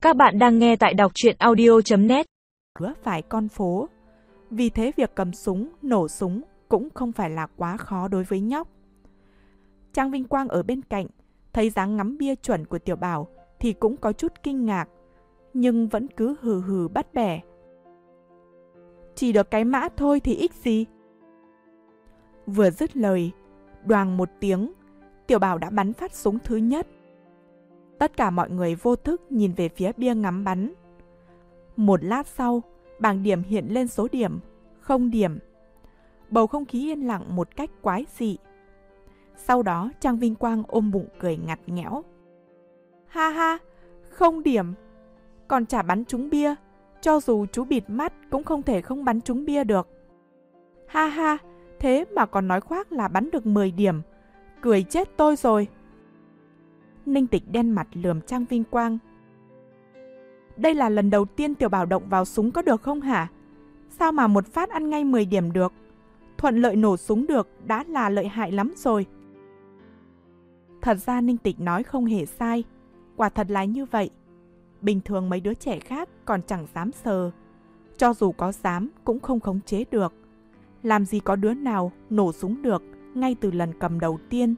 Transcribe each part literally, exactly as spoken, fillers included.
Các bạn đang nghe tại đọc truyện audio chấm net. Phải con phố. Vì thế việc cầm súng, nổ súng cũng không phải là quá khó đối với nhóc. Trang Vinh Quang ở bên cạnh, thấy dáng ngắm bia chuẩn của Tiểu Bảo thì cũng có chút kinh ngạc, nhưng vẫn cứ hừ hừ bắt bẻ. Chỉ được cái mã thôi thì ích gì. Vừa dứt lời, đoàng một tiếng, Tiểu Bảo đã bắn phát súng thứ nhất. Tất cả mọi người vô thức nhìn về phía bia ngắm bắn. Một lát sau, bảng điểm hiện lên số điểm, không điểm. Bầu không khí yên lặng một cách quái dị. Sau đó Trang Vinh Quang ôm bụng cười ngặt nghẽo. Ha ha, không điểm. Còn chả bắn trúng bia, cho dù chú bịt mắt cũng không thể không bắn trúng bia được. Ha ha, thế mà còn nói khoác là bắn được mười điểm. Cười chết tôi rồi. Ninh Tịch đen mặt lườm Trang Vinh Quang. Đây là lần đầu tiên Tiểu Bảo động vào súng có được không hả? Sao mà một phát ăn ngay mười điểm được? Thuận lợi nổ súng được đã là lợi hại lắm rồi. Thật ra Ninh Tịch nói không hề sai. Quả thật là như vậy. Bình thường mấy đứa trẻ khác còn chẳng dám sờ. Cho dù có dám cũng không khống chế được. Làm gì có đứa nào nổ súng được ngay từ lần cầm đầu tiên.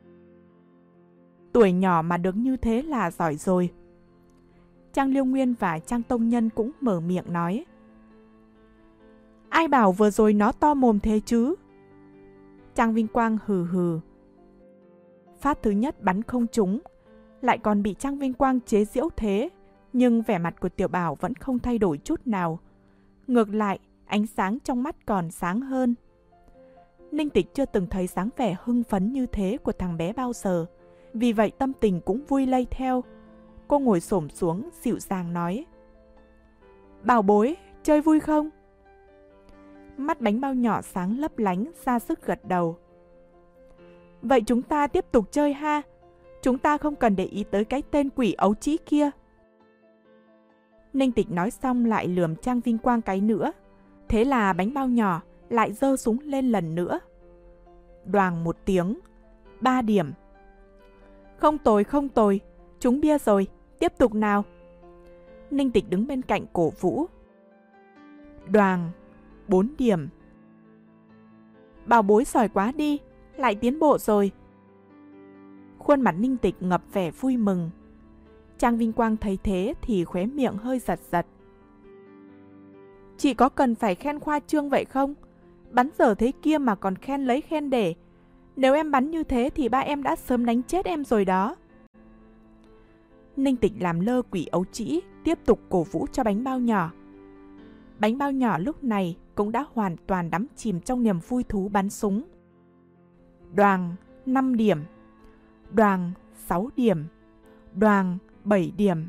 Tuổi nhỏ mà được như thế là giỏi rồi. Trang Liêu Nguyên và Trang Tông Nhân cũng mở miệng nói. Ai bảo vừa rồi nó to mồm thế chứ? Trang Vinh Quang hừ hừ. Phát thứ nhất bắn không trúng, lại còn bị Trang Vinh Quang chế giễu thế, nhưng vẻ mặt của Tiểu Bảo vẫn không thay đổi chút nào. Ngược lại, ánh sáng trong mắt còn sáng hơn. Ninh Tịch chưa từng thấy dáng vẻ hưng phấn như thế của thằng bé bao giờ, vì vậy tâm tình cũng vui lây theo. Cô ngồi xổm xuống dịu dàng nói. Bảo bối, chơi vui không? Mắt bánh bao nhỏ sáng lấp lánh ra sức gật đầu. Vậy chúng ta tiếp tục chơi ha. Chúng ta không cần để ý tới cái tên quỷ ấu trĩ kia. Ninh Tịch nói xong lại lườm Trang Vinh Quang cái nữa. Thế là bánh bao nhỏ lại giơ súng lên lần nữa. Đoàng một tiếng. Ba điểm. Không tồi không tồi. Trúng bia rồi. Tiếp tục nào. Ninh Tịch đứng bên cạnh cổ vũ. Đoàng. Bốn điểm. Bảo bối giỏi quá đi. Lại tiến bộ rồi. Khuôn mặt Ninh Tịch ngập vẻ vui mừng. Trang Vinh Quang thấy thế thì khóe miệng hơi giật giật. Chị có cần phải khen khoa trương vậy không? Bắn dở thế kia mà còn khen lấy khen để. Nếu em bắn như thế thì ba em đã sớm đánh chết em rồi đó. Ninh Tịch làm lơ quỷ ấu trĩ, tiếp tục cổ vũ cho bánh bao nhỏ. Bánh bao nhỏ lúc này cũng đã hoàn toàn đắm chìm trong niềm vui thú bắn súng. Đoàng năm điểm. Đoàng sáu điểm. Đoàng bảy điểm.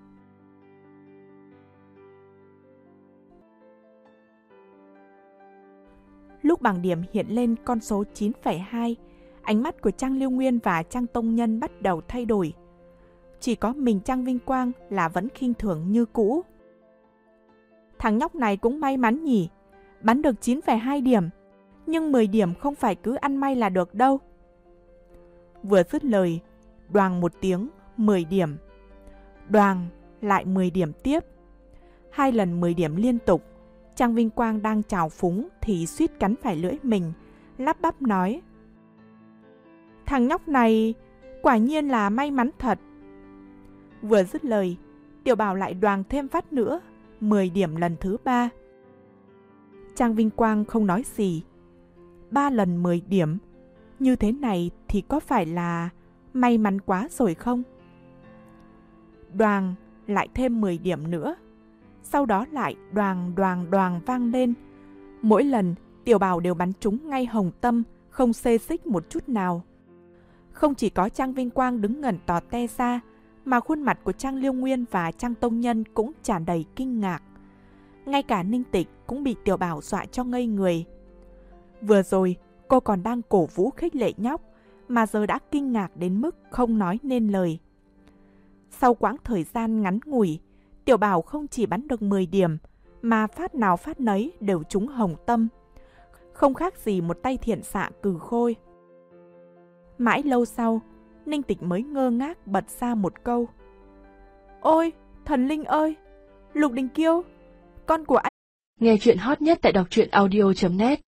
Lúc bảng điểm hiện lên con số chín phẩy hai, ánh mắt của Trang Liêu Nguyên và Trang Tông Nhân bắt đầu thay đổi. Chỉ có mình Trang Vinh Quang là vẫn khinh thường như cũ. Thằng nhóc này cũng may mắn nhỉ, bắn được chín phẩy hai điểm, nhưng mười điểm không phải cứ ăn may là được đâu. Vừa dứt lời, đoàng một tiếng, mười điểm. Đoàng, lại mười điểm tiếp. Hai lần mười điểm liên tục. Trang Vinh Quang đang trào phúng thì suýt cắn phải lưỡi mình, lắp bắp nói. Thằng nhóc này quả nhiên là may mắn thật. Vừa dứt lời, Tiểu Bảo lại đoàng thêm phát nữa, mười điểm lần thứ ba. Trang Vinh Quang không nói gì. Ba lần mười điểm, như thế này thì có phải là may mắn quá rồi không? Đoàng lại thêm mười điểm nữa. Sau đó lại đoàng đoàng đoàng vang lên. Mỗi lần Tiểu Bảo đều bắn trúng ngay hồng tâm, không xê xích một chút nào. Không chỉ có Trang Vinh Quang đứng ngẩn tò te ra, mà khuôn mặt của Trang Liêu Nguyên và Trang Tông Nhân cũng tràn đầy kinh ngạc. Ngay cả Ninh Tịch cũng bị Tiểu Bảo dọa cho ngây người. Vừa rồi cô còn đang cổ vũ khích lệ nhóc, mà giờ đã kinh ngạc đến mức không nói nên lời. Sau quãng thời gian ngắn ngủi, Tiểu Bảo không chỉ bắn được mười điểm, mà phát nào phát nấy đều trúng hồng tâm. Không khác gì một tay thiện xạ cừ khôi. Mãi lâu sau, Ninh Tịch mới ngơ ngác bật ra một câu. Ôi, Thần linh ơi! Lục Đình Kiêu, con của anh. Nghe chuyện hot nhất tại đọc truyện audio chấm net